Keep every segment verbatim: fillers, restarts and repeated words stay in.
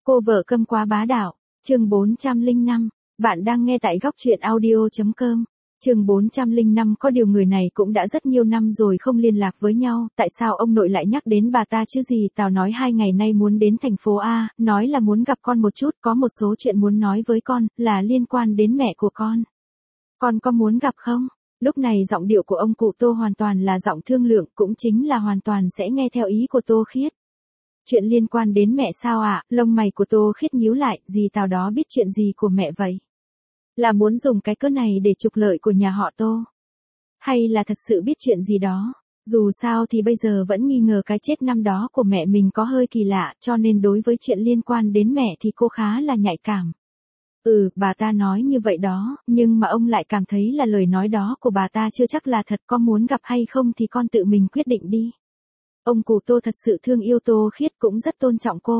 Cô vợ câm quá bá đạo, chương bốn trăm lẻ năm, bạn đang nghe tại góc truyện audio.com. Chương bốn trăm lẻ năm có điều người này cũng đã rất nhiều năm rồi không liên lạc với nhau, tại sao ông nội lại nhắc đến bà ta chứ gì? Tào nói hai ngày nay muốn đến thành phố A, nói là muốn gặp con một chút, có một số chuyện muốn nói với con, là liên quan đến mẹ của con. Con có muốn gặp không? Lúc này giọng điệu của ông cụ Tô hoàn toàn là giọng thương lượng, cũng chính là hoàn toàn sẽ nghe theo ý của Tô Khiết. Chuyện liên quan đến mẹ sao ạ? À? Lông mày của Tô Khiết nhíu lại, gì Tào đó biết chuyện gì của mẹ vậy? Là muốn dùng cái cớ này để trục lợi của nhà họ Tô? Hay là thật sự biết chuyện gì đó? Dù sao thì bây giờ vẫn nghi ngờ cái chết năm đó của mẹ mình có hơi kỳ lạ, cho nên đối với chuyện liên quan đến mẹ thì cô khá là nhạy cảm. Ừ, bà ta nói như vậy đó, nhưng mà ông lại cảm thấy là lời nói đó của bà ta chưa chắc là thật. Có muốn gặp hay không thì con tự mình quyết định đi. Ông cụ Tô thật sự thương yêu Tô Khiết, cũng rất tôn trọng cô.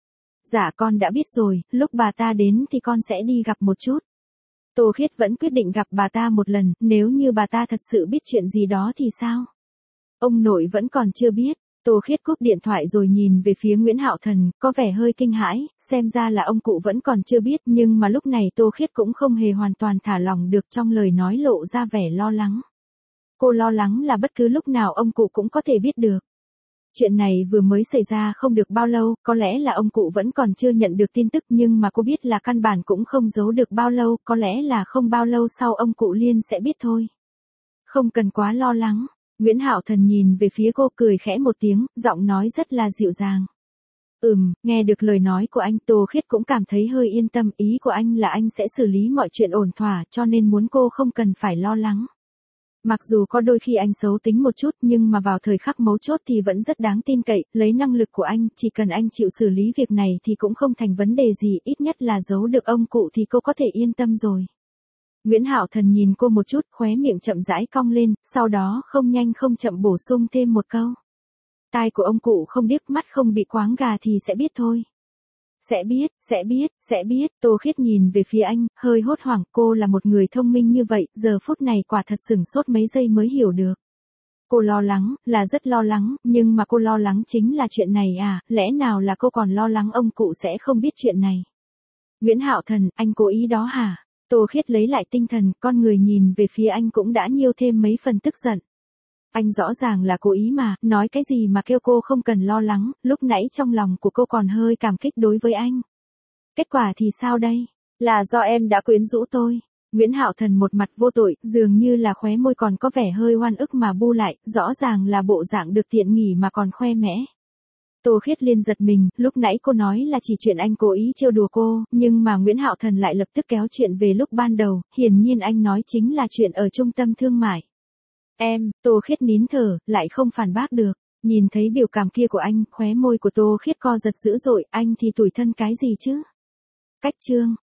Dạ con đã biết rồi, lúc bà ta đến thì con sẽ đi gặp một chút. Tô Khiết vẫn quyết định gặp bà ta một lần, nếu như bà ta thật sự biết chuyện gì đó thì sao? Ông nội vẫn còn chưa biết. Tô Khiết cúp điện thoại rồi nhìn về phía Nguyễn Hạo Thần, có vẻ hơi kinh hãi, xem ra là ông cụ vẫn còn chưa biết, nhưng mà lúc này Tô Khiết cũng không hề hoàn toàn thả lỏng được, trong lời nói lộ ra vẻ lo lắng. Cô lo lắng là bất cứ lúc nào ông cụ cũng có thể biết được. Chuyện này vừa mới xảy ra không được bao lâu, có lẽ là ông cụ vẫn còn chưa nhận được tin tức, nhưng mà cô biết là căn bản cũng không giấu được bao lâu, có lẽ là không bao lâu sau ông cụ Liên sẽ biết thôi. Không cần quá lo lắng. Nguyễn Hạo Thần nhìn về phía cô, cười khẽ một tiếng, giọng nói rất là dịu dàng. Ừm, nghe được lời nói của anh, Tô Khiết cũng cảm thấy hơi yên tâm, ý của anh là anh sẽ xử lý mọi chuyện ổn thỏa, cho nên muốn cô không cần phải lo lắng. Mặc dù có đôi khi anh xấu tính một chút, nhưng mà vào thời khắc mấu chốt thì vẫn rất đáng tin cậy, lấy năng lực của anh, chỉ cần anh chịu xử lý việc này thì cũng không thành vấn đề gì, ít nhất là giấu được ông cụ thì cô có thể yên tâm rồi. Nguyễn Hạo Thần nhìn cô một chút, khóe miệng chậm rãi cong lên, sau đó không nhanh không chậm bổ sung thêm một câu. Tai của ông cụ không điếc, mắt không bị quáng gà thì sẽ biết thôi. Sẽ biết, sẽ biết, sẽ biết. Tô Khiết nhìn về phía anh, hơi hốt hoảng, cô là một người thông minh như vậy, giờ phút này quả thật sửng sốt mấy giây mới hiểu được. Cô lo lắng, là rất lo lắng, nhưng mà cô lo lắng chính là chuyện này à, lẽ nào là cô còn lo lắng ông cụ sẽ không biết chuyện này? Nguyễn Hạo Thần, anh cố ý đó hả? Tô Khiết lấy lại tinh thần, con người nhìn về phía anh cũng đã nhiều thêm mấy phần tức giận. Anh rõ ràng là cố ý mà, nói cái gì mà kêu cô không cần lo lắng, lúc nãy trong lòng của cô còn hơi cảm kích đối với anh. Kết quả thì sao đây? Là do em đã quyến rũ tôi. Nguyễn Hạo Thần một mặt vô tội, dường như là khóe môi còn có vẻ hơi oan ức mà bu lại, rõ ràng là bộ dạng được tiện nghỉ mà còn khoe mẽ. Tô Khiết Liên giật mình, lúc nãy cô nói là chỉ chuyện anh cố ý trêu đùa cô, nhưng mà Nguyễn Hạo Thần lại lập tức kéo chuyện về lúc ban đầu, hiển nhiên anh nói chính là chuyện ở trung tâm thương mại. Em, Tô Khiết nín thở, lại không phản bác được, nhìn thấy biểu cảm kia của anh, khóe môi của Tô Khiết co giật dữ dội, anh thì tủi thân cái gì chứ? Cách chương.